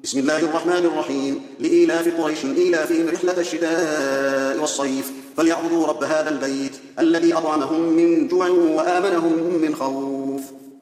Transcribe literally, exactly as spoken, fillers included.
بسم الله الرحمن الرحيم. لإيلاف قريش إيلافهم رحلة الشتاء والصيف فليعبدوا رب هذا البيت الذي أطعمهم من جوع وآمنهم من خوف.